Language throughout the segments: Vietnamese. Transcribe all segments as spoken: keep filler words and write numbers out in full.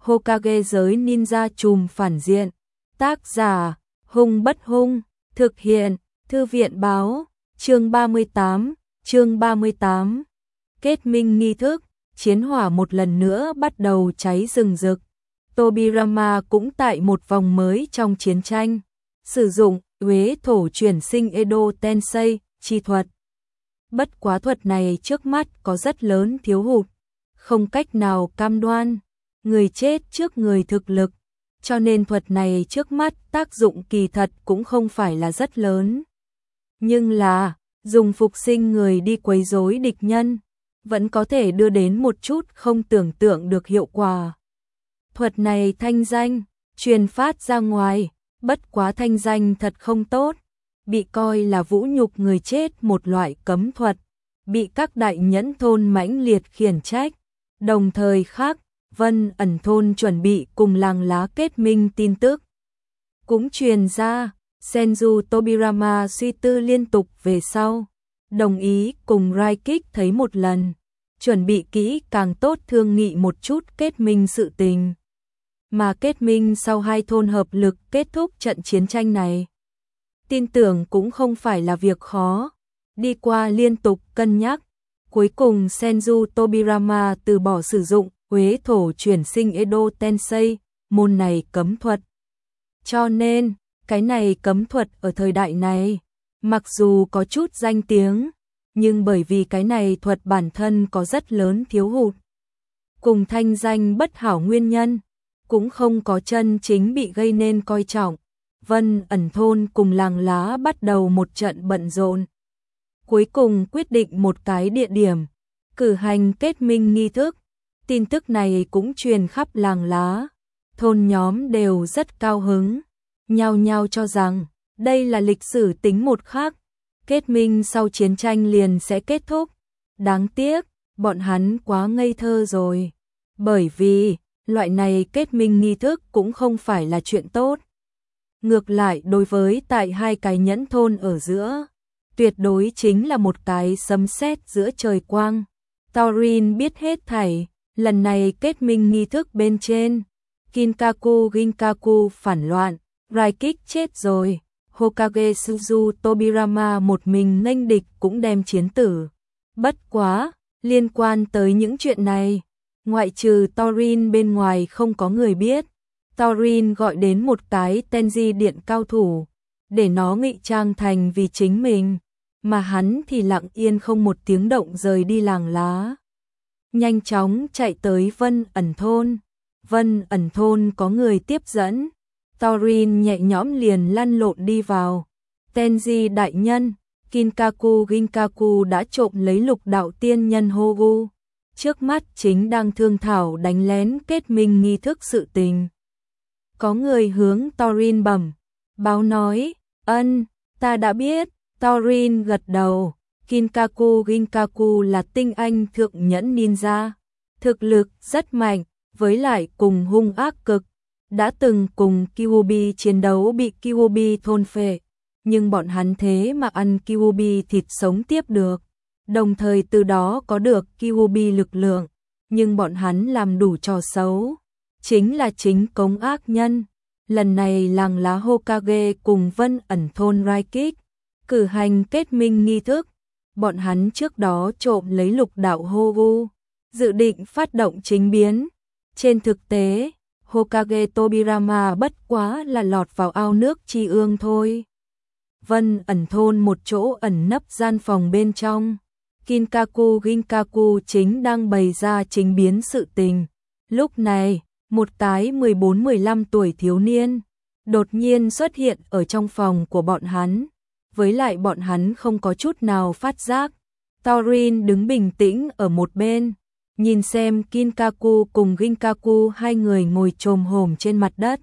Hokage giới ninja trùm phản diện. Tác giả, Hung Bất Hung, thực hiện, Thư viện báo, chương ba mươi tám, chương ba mươi tám. Kết minh nghi thức, chiến hỏa một lần nữa bắt đầu cháy rừng rực. Tobirama cũng tại một vòng mới trong chiến tranh, sử dụng Uế thổ chuyển sinh Edo Tensei chi thuật. Bất quá thuật này trước mắt có rất lớn thiếu hụt, không cách nào cam đoan người chết trước người thực lực, cho nên thuật này trước mắt tác dụng kỳ thật cũng không phải là rất lớn. Nhưng là, dùng phục sinh người đi quấy rối địch nhân, vẫn có thể đưa đến một chút không tưởng tượng được hiệu quả. Thuật này thanh danh, truyền phát ra ngoài, bất quá thanh danh thật không tốt, bị coi là vũ nhục người chết một loại cấm thuật, bị các đại nhẫn thôn mãnh liệt khiển trách. Đồng thời khác, Vân Ẩn thôn chuẩn bị cùng làng lá kết minh tin tức cũng truyền ra. Senju Tobirama suy tư liên tục về sau, đồng ý cùng Raikik thấy một lần, chuẩn bị kỹ càng tốt thương nghị một chút kết minh sự tình. Mà kết minh sau hai thôn hợp lực kết thúc trận chiến tranh này, tin tưởng cũng không phải là việc khó. Đi qua liên tục cân nhắc, cuối cùng Senju Tobirama từ bỏ sử dụng Uế thổ chuyển sinh Edo Tensei, môn này cấm thuật. Cho nên, cái này cấm thuật ở thời đại này, mặc dù có chút danh tiếng, nhưng bởi vì cái này thuật bản thân có rất lớn thiếu hụt, cùng thanh danh bất hảo nguyên nhân, cũng không có chân chính bị gây nên coi trọng. Vân Ẩn thôn cùng làng lá bắt đầu một trận bận rộn. Cuối cùng quyết định một cái địa điểm, cử hành kết minh nghi thức. Tin tức này cũng truyền khắp làng lá, thôn nhóm đều rất cao hứng, nhao nhao cho rằng đây là lịch sử tính một khác, kết minh sau chiến tranh liền sẽ kết thúc. Đáng tiếc, bọn hắn quá ngây thơ rồi, bởi vì loại này kết minh nghi thức cũng không phải là chuyện tốt. Ngược lại đối với tại hai cái nhẫn thôn ở giữa, tuyệt đối chính là một cái sấm sét giữa trời quang. Taurin biết hết thảy, lần này kết minh nghi thức bên trên, Kinkaku Ginkaku phản loạn, Raikik chết rồi, Hokage Suzu Tobirama một mình nghênh địch cũng đem chiến tử. Bất quá, liên quan tới những chuyện này, ngoại trừ Taurin bên ngoài không có người biết. Taurin gọi đến một cái Tenji điện cao thủ, để nó ngụy trang thành vì chính mình, mà hắn thì lặng yên không một tiếng động rời đi làng lá. Nhanh chóng chạy tới Vân Ẩn thôn. Vân Ẩn thôn có người tiếp dẫn, Taurin nhẹ nhõm liền lăn lộn đi vào. Tenji đại nhân, Kinkaku Ginkaku đã trộm lấy lục đạo tiên nhân Hogu, trước mắt chính đang thương thảo đánh lén kết minh nghi thức sự tình. Có người hướng Taurin bẩm báo nói, ân, ta đã biết. Taurin gật đầu. Kinkaku Ginkaku là tinh anh thượng nhẫn ninja, thực lực rất mạnh, với lại cùng hung ác cực, đã từng cùng Kyuubi chiến đấu bị Kyuubi thôn phệ, nhưng bọn hắn thế mà ăn Kyuubi thịt sống tiếp được, đồng thời từ đó có được Kyuubi lực lượng, nhưng bọn hắn làm đủ trò xấu, chính là chính cống ác nhân. Lần này làng lá Hokage cùng Vân Ẩn thôn Raikik cử hành kết minh nghi thức. Bọn hắn trước đó trộm lấy lục đạo Hogu, dự định phát động chính biến. Trên thực tế, Hokage Tobirama bất quá là lọt vào ao nước tri ương thôi. Vân Ẩn thôn một chỗ ẩn nấp gian phòng bên trong, Kinkaku Ginkaku chính đang bày ra chính biến sự tình. Lúc này, một cái mười bốn mười lăm tuổi thiếu niên đột nhiên xuất hiện ở trong phòng của bọn hắn. Với lại bọn hắn không có chút nào phát giác. Taurin đứng bình tĩnh ở một bên, nhìn xem Kinkaku cùng Ginkaku hai người ngồi chồm hổm trên mặt đất,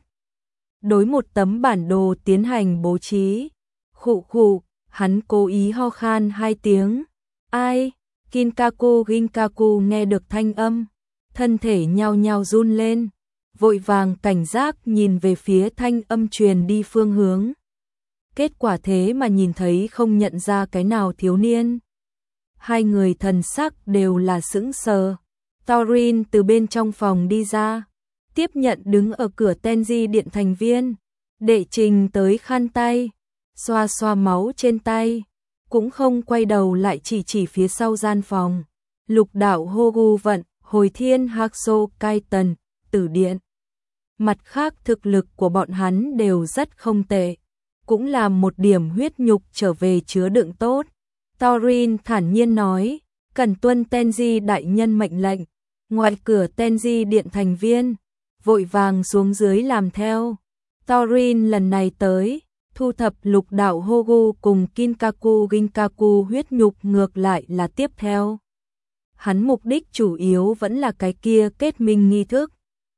đối một tấm bản đồ tiến hành bố trí. Khụ khụ, hắn cố ý ho khan hai tiếng. Ai? Kinkaku Ginkaku nghe được thanh âm, thân thể nhao nhao run lên, vội vàng cảnh giác nhìn về phía thanh âm truyền đi phương hướng. Kết quả thế mà nhìn thấy không nhận ra cái nào thiếu niên. Hai người thần sắc đều là sững sờ. Taurin từ bên trong phòng đi ra, tiếp nhận đứng ở cửa Tenji điện thành viên. Đệ Trình tới khăn tay, xoa xoa máu trên tay, cũng không quay đầu lại chỉ chỉ phía sau gian phòng. Lục đạo Hogu vận, hồi thiên Hakuso Kaiten, tử điện. Mặt khác thực lực của bọn hắn đều rất không tệ, cũng là một điểm huyết nhục trở về chứa đựng tốt. Thorin thản nhiên nói, cần tuân Tenji đại nhân mệnh lệnh. Ngoài cửa Tenji điện thành viên, vội vàng xuống dưới làm theo. Thorin lần này tới, thu thập lục đạo Hogu cùng Kinkaku Ginkaku huyết nhục ngược lại là tiếp theo. Hắn mục đích chủ yếu vẫn là cái kia kết minh nghi thức.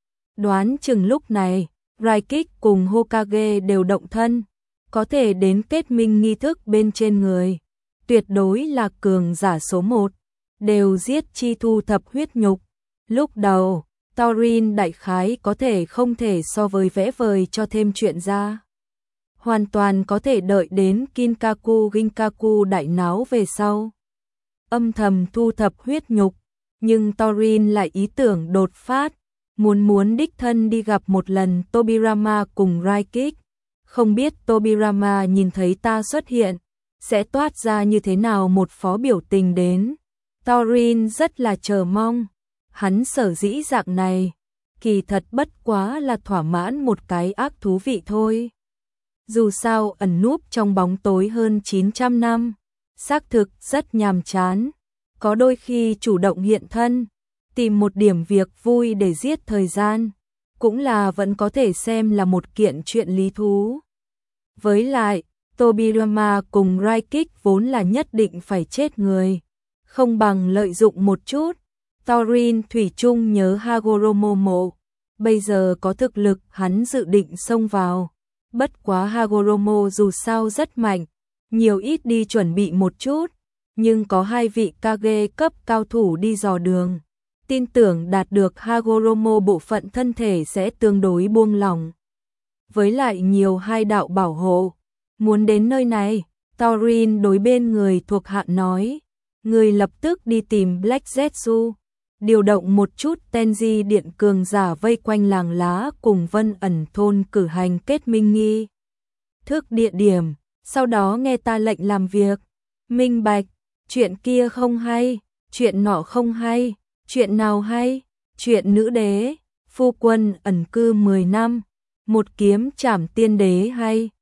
Đoán chừng lúc này, Raikik cùng Hokage đều động thân, có thể đến kết minh nghi thức bên trên người. Tuyệt đối là cường giả số một, đều giết chi thu thập huyết nhục. Lúc đầu, Thorin đại khái có thể không thể so với vẽ vời cho thêm chuyện ra. Hoàn toàn có thể đợi đến Kinkaku Ginkaku đại náo về sau. Âm thầm thu thập huyết nhục, nhưng Thorin lại ý tưởng đột phát, muốn muốn đích thân đi gặp một lần Tobirama cùng Raikik. Không biết Tobirama nhìn thấy ta xuất hiện, sẽ toát ra như thế nào một phó biểu tình đến. Thorin rất là chờ mong. Hắn sở dĩ dạng này, kỳ thật bất quá là thỏa mãn một cái ác thú vị thôi. Dù sao ẩn núp trong bóng tối hơn chín trăm năm, xác thực rất nhàm chán. Có đôi khi chủ động hiện thân, tìm một điểm việc vui để giết thời gian, cũng là vẫn có thể xem là một kiện chuyện lý thú. Với lại, Tobirama cùng Raikik vốn là nhất định phải chết người, không bằng lợi dụng một chút. Thorin thủy chung nhớ Hagoro Momo, bây giờ có thực lực hắn dự định xông vào. Bất quá Hagoromo dù sao rất mạnh, nhiều ít đi chuẩn bị một chút, nhưng có hai vị Kage cấp cao thủ đi dò đường. Tin tưởng đạt được Hagoromo bộ phận thân thể sẽ tương đối buông lỏng. Với lại nhiều hai đạo bảo hộ, muốn đến nơi này, Thorin đối bên người thuộc hạ nói, người lập tức đi tìm Black Zetsu, điều động một chút Tenji điện cường giả vây quanh làng lá cùng Vân ẩn thôn cử hành kết minh nghi thức địa điểm, sau đó nghe ta lệnh làm việc. Minh bạch, chuyện kia không hay, chuyện nọ không hay, chuyện nào hay, chuyện nữ đế, phu quân ẩn cư mười năm, một kiếm trảm tiên đế hay.